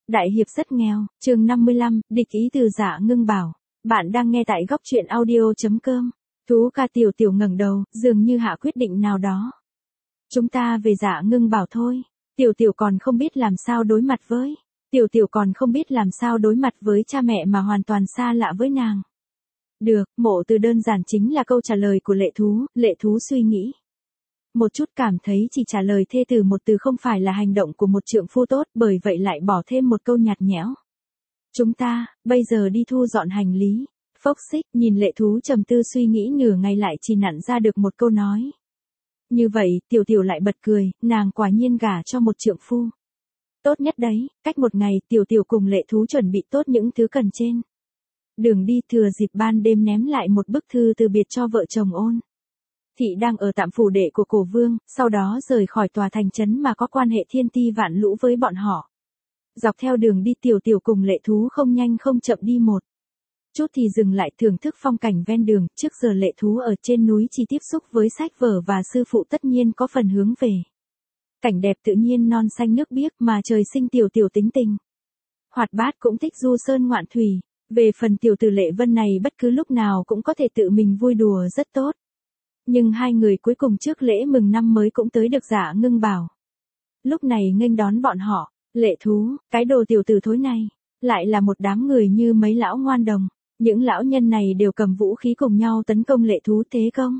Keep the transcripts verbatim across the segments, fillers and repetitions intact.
Đại hiệp rất nghèo, chương năm mươi lăm, địch ý từ Dạ Ngưng Bảo. Bạn đang nghe tại góc truyện audio.com. Thú ca Tiểu Tiểu ngẩng đầu, dường như hạ quyết định nào đó. Chúng ta về Dạ Ngưng Bảo thôi. Tiểu Tiểu còn không biết làm sao đối mặt với. Tiểu Tiểu còn không biết làm sao đối mặt với cha mẹ mà hoàn toàn xa lạ với nàng. Được, mộ từ đơn giản chính là câu trả lời của Lệ Thú, Lệ Thú suy nghĩ. Một chút cảm thấy chỉ trả lời thê từ một từ không phải là hành động của một trượng phu tốt, bởi vậy lại bỏ thêm một câu nhạt nhẽo. Chúng ta, bây giờ đi thu dọn hành lý. Phốc xích, nhìn Lệ Thú trầm tư suy nghĩ nửa ngày lại chỉ nặn ra được một câu nói. Như vậy, Tiểu Tiểu lại bật cười, nàng quả nhiên gả cho một trượng phu. Tốt nhất đấy, cách một ngày, Tiểu Tiểu cùng Lệ Thú chuẩn bị tốt những thứ cần trên. Đường đi thừa dịp ban đêm ném lại một bức thư từ biệt cho vợ chồng Ôn Thị đang ở tạm phủ đệ của Cổ Vương, sau đó rời khỏi tòa thành trấn mà có quan hệ thiên ti vạn lũ với bọn họ. Dọc theo đường đi Tiểu Tiểu cùng Lệ Thú không nhanh không chậm đi một chút thì dừng lại thưởng thức phong cảnh ven đường. Trước giờ Lệ Thú ở trên núi chỉ tiếp xúc với sách vở và sư phụ, tất nhiên có phần hướng về cảnh đẹp tự nhiên non xanh nước biếc mà trời sinh. Tiểu Tiểu tính tình hoạt bát, cũng thích du sơn ngoạn thủy. Về phần tiểu tử Lệ Vân này, bất cứ lúc nào cũng có thể tự mình vui đùa rất tốt. Nhưng hai người cuối cùng trước lễ mừng năm mới cũng tới được Dạ Ngưng Bảo. Lúc này nghênh đón bọn họ, Lệ Thú, cái đồ tiểu tử thối này, lại là một đám người như mấy lão ngoan đồng. Những lão nhân này đều cầm vũ khí cùng nhau tấn công Lệ Thú. Thế công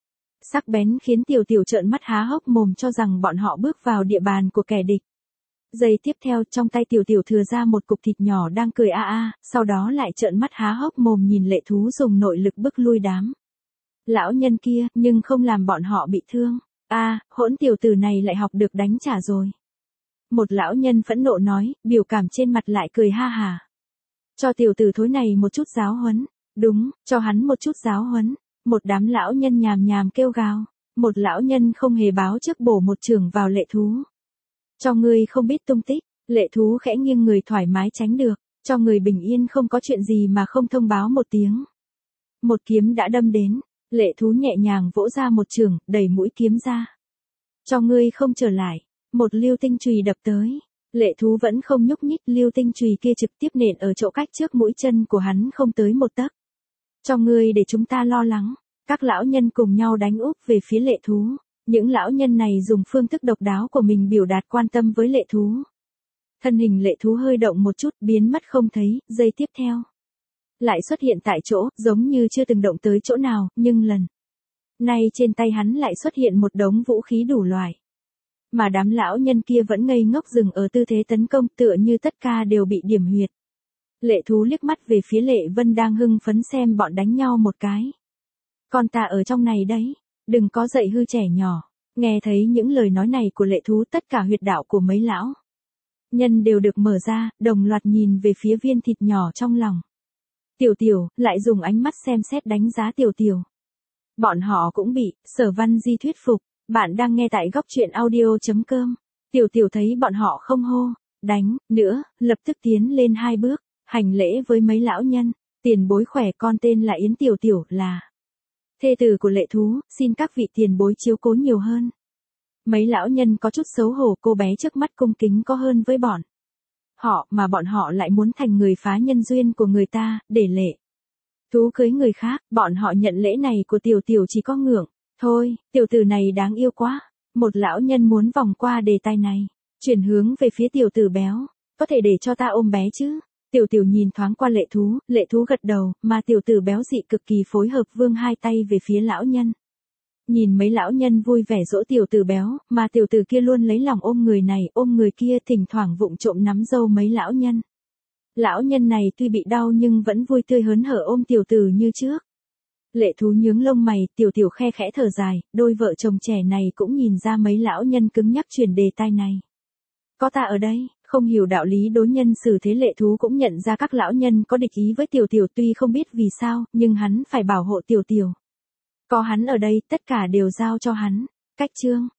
sắc bén khiến Tiểu Tiểu trợn mắt há hốc mồm, cho rằng bọn họ bước vào địa bàn của kẻ địch. Giây tiếp theo, trong tay Tiểu Tiểu thừa ra một cục thịt nhỏ đang cười a a, sau đó lại trợn mắt há hốc mồm nhìn Lệ Thú dùng nội lực bức lui đám lão nhân kia, nhưng không làm bọn họ bị thương. A, à, hỗn tiểu tử này lại học được đánh trả rồi. Một lão nhân phẫn nộ nói, biểu cảm trên mặt lại cười ha hà. Cho tiểu tử thối này một chút giáo huấn. Đúng, cho hắn một chút giáo huấn. Một đám lão nhân nhàm nhàm kêu gào. Một lão nhân không hề báo trước bổ một chưởng vào Lệ Thú. Cho ngươi không biết tung tích. Lệ Thú khẽ nghiêng người thoải mái tránh được. Cho người bình yên không có chuyện gì mà không thông báo một tiếng. Một kiếm đã đâm đến. Lệ Thú nhẹ nhàng vỗ ra một chưởng, đẩy mũi kiếm ra. Cho ngươi không trở lại. Một lưu tinh chùy đập tới. Lệ Thú vẫn không nhúc nhích, lưu tinh chùy kia trực tiếp nện ở chỗ cách trước mũi chân của hắn không tới một tấc. Cho ngươi để chúng ta lo lắng. Các lão nhân cùng nhau đánh úp về phía Lệ Thú. Những lão nhân này dùng phương thức độc đáo của mình biểu đạt quan tâm với Lệ Thú. Thân hình Lệ Thú hơi động một chút, biến mất không thấy. Giây tiếp theo lại xuất hiện tại chỗ, giống như chưa từng động tới chỗ nào, nhưng lần này trên tay hắn lại xuất hiện một đống vũ khí đủ loại. Mà đám lão nhân kia vẫn ngây ngốc dừng ở tư thế tấn công, tựa như tất cả đều bị điểm huyệt. Lệ Thú liếc mắt về phía Lệ Vân đang hưng phấn xem bọn đánh nhau một cái. Con ta ở trong này đấy, đừng có dậy hư trẻ nhỏ. Nghe thấy những lời nói này của Lệ Thú, tất cả huyệt đạo của mấy lão nhân đều được mở ra, đồng loạt nhìn về phía viên thịt nhỏ trong lòng. Tiểu Tiểu, lại dùng ánh mắt xem xét đánh giá Tiểu Tiểu. Bọn họ cũng bị Sở Văn Di thuyết phục. Bạn đang nghe tại góc truyện audio.com. Tiểu Tiểu thấy bọn họ không hô đánh nữa, lập tức tiến lên hai bước, hành lễ với mấy lão nhân. Tiền bối khỏe, con tên là Yến Tiểu Tiểu, là thê tử của Lệ Thú, xin các vị tiền bối chiếu cố nhiều hơn. Mấy lão nhân có chút xấu hổ, cô bé trước mắt cung kính có hơn với bọn họ, mà bọn họ lại muốn thành người phá nhân duyên của người ta, để Lệ Thú cưới người khác. Bọn họ nhận lễ này của Tiểu Tiểu chỉ có ngưỡng. Thôi, tiểu tử này đáng yêu quá. Một lão nhân muốn vòng qua đề tài này, chuyển hướng về phía tiểu tử béo. Có thể để cho ta ôm bé chứ? Tiểu Tiểu nhìn thoáng qua Lệ Thú, Lệ Thú gật đầu, mà tiểu tử béo dị cực kỳ phối hợp, vươn hai tay về phía lão nhân. Nhìn mấy lão nhân vui vẻ dỗ tiểu tử béo, mà tiểu tử kia luôn lấy lòng ôm người này, ôm người kia, thỉnh thoảng vụng trộm nắm dâu mấy lão nhân. Lão nhân này tuy bị đau nhưng vẫn vui tươi hớn hở ôm tiểu tử như trước. Lệ Thú nhướng lông mày, Tiểu Tiểu khe khẽ thở dài, đôi vợ chồng trẻ này cũng nhìn ra mấy lão nhân cứng nhắc chuyển đề tài này. Có ta ở đây, không hiểu đạo lý đối nhân xử thế. Lệ Thú cũng nhận ra các lão nhân có địch ý với Tiểu Tiểu, tuy không biết vì sao, nhưng hắn phải bảo hộ Tiểu Tiểu. Có hắn ở đây, tất cả đều giao cho hắn. Cách chương